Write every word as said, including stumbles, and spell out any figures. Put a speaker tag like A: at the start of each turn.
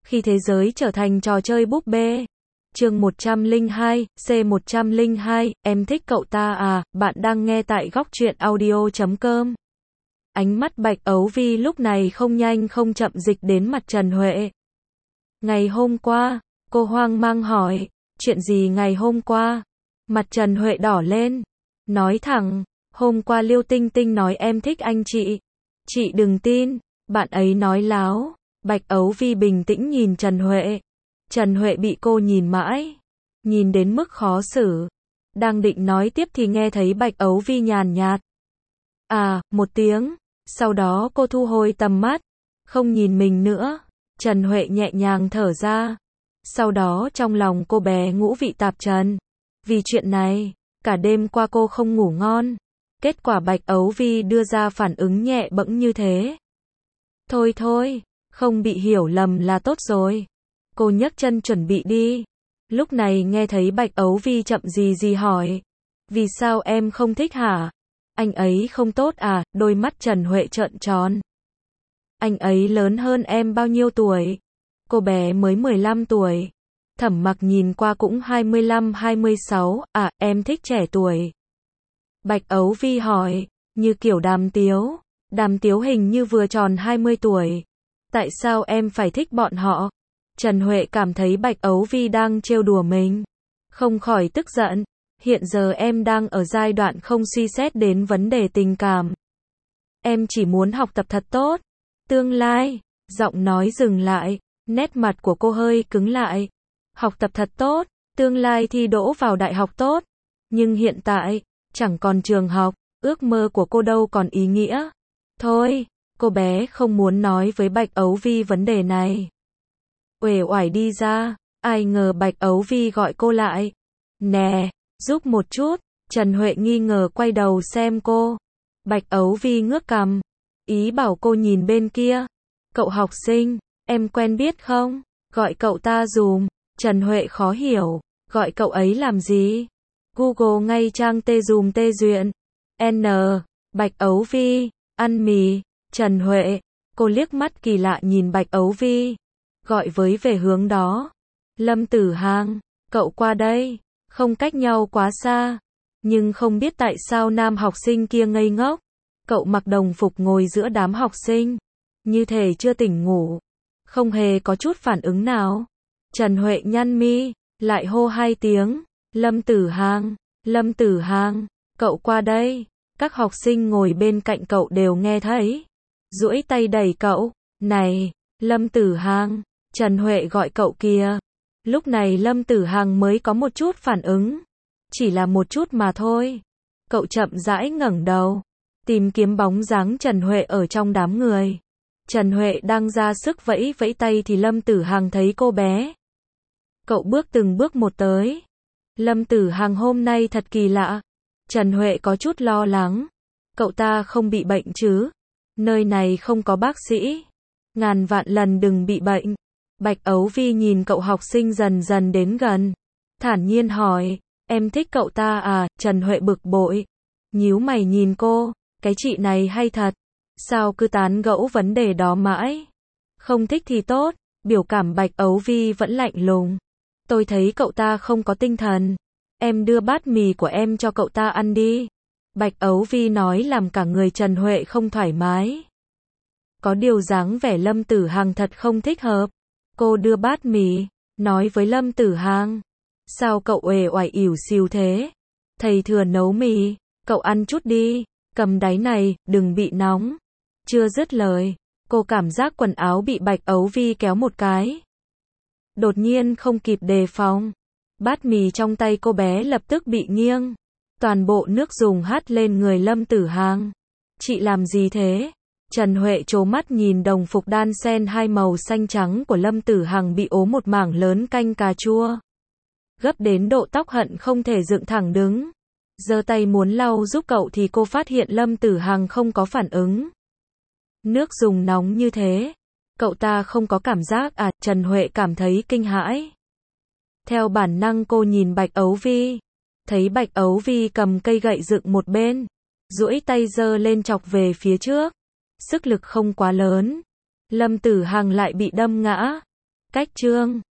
A: Khi thế giới trở thành trò chơi búp bê. Chương một trăm lẻ hai, C một trăm lẻ hai, em thích cậu ta à, bạn đang nghe tại góc truyện audio chấm com. Ánh mắt Bạch Ấu Vi lúc này không nhanh không chậm dịch đến mặt Trần Huệ. Ngày hôm qua, cô hoang mang hỏi, chuyện gì ngày hôm qua? Mặt Trần Huệ đỏ lên, nói thẳng, hôm qua Liêu Tinh Tinh nói em thích anh chị. Chị đừng tin, bạn ấy nói láo. Bạch Ấu Vi bình tĩnh nhìn Trần Huệ. Trần Huệ bị cô nhìn mãi, nhìn đến mức khó xử. Đang định nói tiếp thì nghe thấy Bạch Ấu Vi nhàn nhạt. À, một tiếng. Sau đó cô thu hồi tầm mắt, không nhìn mình nữa. Trần Huệ nhẹ nhàng thở ra. Sau đó trong lòng cô bé ngũ vị tạp trần. Vì chuyện này, cả đêm qua cô không ngủ ngon. Kết quả Bạch Ấu Vi đưa ra phản ứng nhẹ bẫng như thế. Thôi thôi, không bị hiểu lầm là tốt rồi. Cô nhấc chân chuẩn bị đi. Lúc này nghe thấy Bạch Ấu Vi chậm gì gì hỏi. Vì sao em không thích hả? Anh ấy không tốt à? Đôi mắt Trần Huệ trợn tròn. Anh ấy lớn hơn em bao nhiêu tuổi? Cô bé mới mười lăm tuổi. Thẩm Mặc nhìn qua cũng hai mươi lăm hai mươi sáu, à, em thích trẻ tuổi. Bạch Ấu Vi hỏi, như kiểu Đàm Tiếu. Đàm Tiếu hình như vừa tròn hai mươi tuổi. Tại sao em phải thích bọn họ? Trần Huệ cảm thấy Bạch Ấu Vi đang trêu đùa mình. Không khỏi tức giận. Hiện giờ em đang ở giai đoạn không suy xét đến vấn đề tình cảm. Em chỉ muốn học tập thật tốt. Tương lai, giọng nói dừng lại, nét mặt của cô hơi cứng lại. Học tập thật tốt, tương lai thi đỗ vào đại học tốt. Nhưng hiện tại, chẳng còn trường học, ước mơ của cô đâu còn ý nghĩa. Thôi, cô bé không muốn nói với Bạch Ấu Vi vấn đề này. Uể oải đi ra, ai ngờ Bạch Ấu Vi gọi cô lại. Nè, giúp một chút. Trần Huệ nghi ngờ quay đầu xem cô. Bạch Ấu Vi ngước cằm, ý bảo cô nhìn bên kia. Cậu học sinh, em quen biết không? Gọi cậu ta dùm. Trần Huệ khó hiểu, gọi cậu ấy làm gì? Google ngay trang tê dùm tê duyện. N. Bạch Ấu Vi, ăn mì. Trần Huệ, cô liếc mắt kỳ lạ nhìn Bạch Ấu Vi. Gọi với về hướng đó. Lâm Tử Hàng, cậu qua đây. Không cách nhau quá xa. Nhưng không biết tại sao nam học sinh kia ngây ngốc. Cậu mặc đồng phục ngồi giữa đám học sinh. Như thể chưa tỉnh ngủ. Không hề có chút phản ứng nào. Trần Huệ nhăn mi, lại hô hai tiếng. Lâm Tử Hàng, Lâm Tử Hàng, cậu qua đây. Các học sinh ngồi bên cạnh cậu đều nghe thấy. Duỗi tay đẩy cậu. Này, Lâm Tử Hàng, Trần Huệ gọi cậu kìa. Lúc này Lâm Tử Hàng mới có một chút phản ứng. Chỉ là một chút mà thôi. Cậu chậm rãi ngẩng đầu, tìm kiếm bóng dáng Trần Huệ ở trong đám người. Trần Huệ đang ra sức vẫy vẫy tay thì Lâm Tử Hàng thấy cô bé. Cậu bước từng bước một tới. Lâm Tử Hàng hôm nay thật kỳ lạ. Trần Huệ có chút lo lắng. Cậu ta không bị bệnh chứ? Nơi này không có bác sĩ. Ngàn vạn lần đừng bị bệnh. Bạch Ấu Vi nhìn cậu học sinh dần dần đến gần. Thản nhiên hỏi, em thích cậu ta à? Trần Huệ bực bội. Nhíu mày nhìn cô, cái chị này hay thật. Sao cứ tán gẫu vấn đề đó mãi? Không thích thì tốt. Biểu cảm Bạch Ấu Vi vẫn lạnh lùng. Tôi thấy cậu ta không có tinh thần. Em đưa bát mì của em cho cậu ta ăn đi. Bạch Ấu Vi nói làm cả người Trần Huệ không thoải mái. Có điều dáng vẻ Lâm Tử Hàng thật không thích hợp. Cô đưa bát mì, nói với Lâm Tử Hàng. Sao cậu uể oải ỉu xìu thế? Thầy thừa nấu mì, cậu ăn chút đi, cầm đáy này, đừng bị nóng. Chưa dứt lời, cô cảm giác quần áo bị Bạch Ấu Vi kéo một cái. Đột nhiên không kịp đề phòng. Bát mì trong tay cô bé lập tức bị nghiêng. Toàn bộ nước dùng hắt lên người Lâm Tử Hàng. Chị làm gì thế? Trần Huệ trố mắt nhìn đồng phục đan xen hai màu xanh trắng của Lâm Tử Hàng bị ố một mảng lớn canh cà chua. Gấp đến độ tóc hận không thể dựng thẳng đứng. Giơ tay muốn lau giúp cậu thì cô phát hiện Lâm Tử Hàng không có phản ứng. Nước dùng nóng như thế. Cậu ta không có cảm giác à? Trần Huệ cảm thấy kinh hãi. Theo bản năng cô nhìn Bạch Ấu Vi. Thấy Bạch Ấu Vi cầm cây gậy dựng một bên. Duỗi tay giơ lên chọc về phía trước. Sức lực không quá lớn. Lâm Tử Hàng lại bị đâm ngã. Cách chương